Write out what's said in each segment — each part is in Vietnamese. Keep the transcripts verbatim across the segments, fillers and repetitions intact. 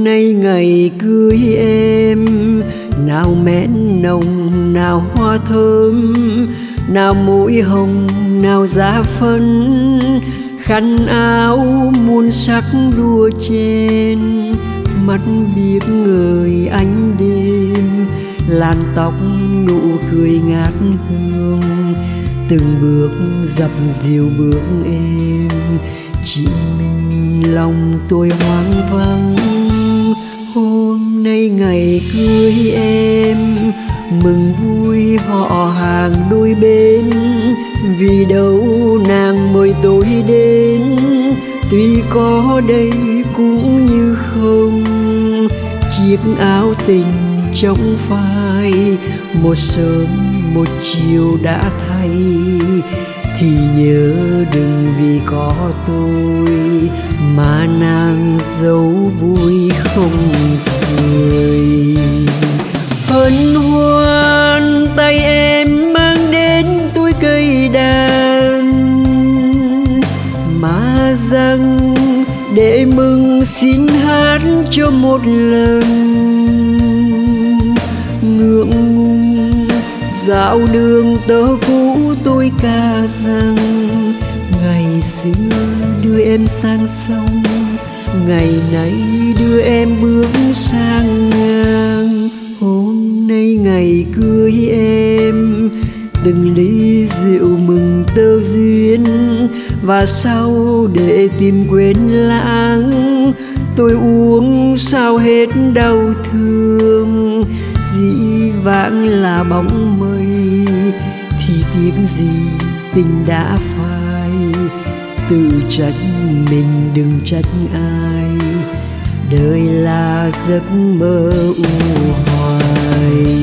nay ngày cưới em, nào mén nồng nào hoa thơm, nào mũi hồng nào giá phấn, khăn áo muôn sắc đua chen, mắt biếc người ánh đêm, làn tóc nụ cười ngát hương, từng bước dập dìu bước em, chỉ mình lòng tôi hoang vắng. Hôm nay ngày cưới em, mừng vui họ hàng đôi bên, vì đâu nàng mời tôi đến, tuy có đây cũng như không. Chiếc áo tình trong phai, một sớm một chiều đã thay, thì nhớ đừng vì có tôi mà nàng dấu vui không cười. Hân hoan tay em mang đến tôi cây đàn, mà rằng để mừng xin hát cho một lần. Ngượng ngùng dạo đường tơ cũ tôi ca rằng, ngày xưa đưa em sang sông, ngày nay đưa em bước sang ngang. Hôm nay ngày cưới em, từng ly rượu mừng tơ duyên, và sau để tìm quên lãng, tôi uống sao hết đau thương. Dĩ vãng là bóng mây, thì tiếc gì tình đã phai, tự trách mình đừng trách ai, đời là giấc mơ u hoài.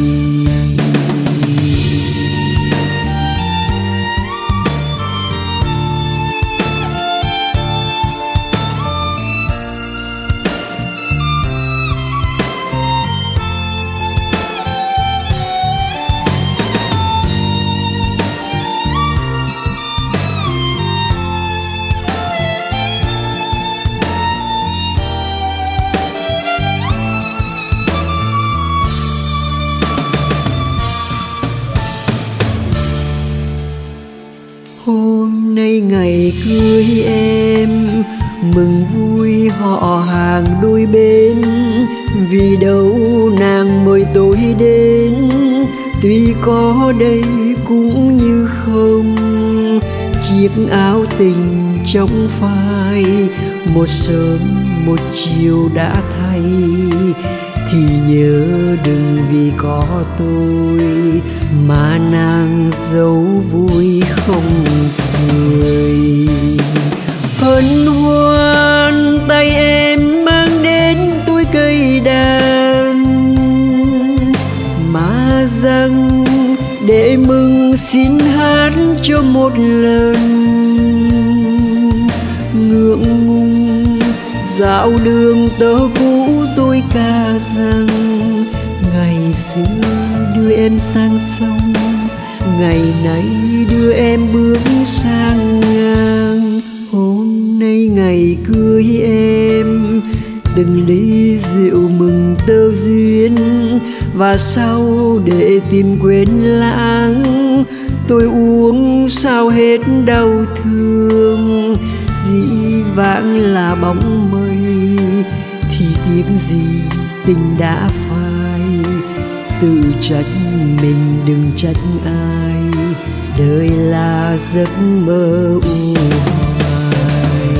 Hôm nay ngày cưới em, mừng vui họ hàng đôi bên, vì đâu nàng mời tôi đến, tuy có đây cũng như không. Chiếc áo tình trong phai, một sớm một chiều đã thay, thì nhớ đừng vì có tôi mà nàng dấu vui không cười. Hân hoan tay em mang đến tôi cây đàn, mà rằng để mừng xin hát cho một lần. Ngượng ngùng dạo đường tơ cũ tôi ca rằng, ngày xưa đưa em sang sông, ngày nay đưa em bước sang ngang. Hôm nay ngày cưới em, từng ly rượu mừng tơ duyên, và sau để tìm quên lãng, tôi uống sao hết đau thương. Dĩ vãng là bóng mây, thì tiếc gì tình đã phai, tự trách mình đừng trách ai, đời là giấc mơ u hoài.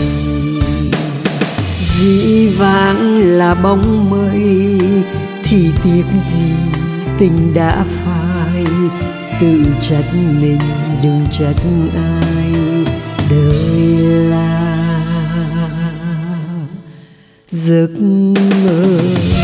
Dĩ vãng là bóng mây, thì tiếc gì tình đã phai, tự trách mình đừng trách ai, đời là giấc mơ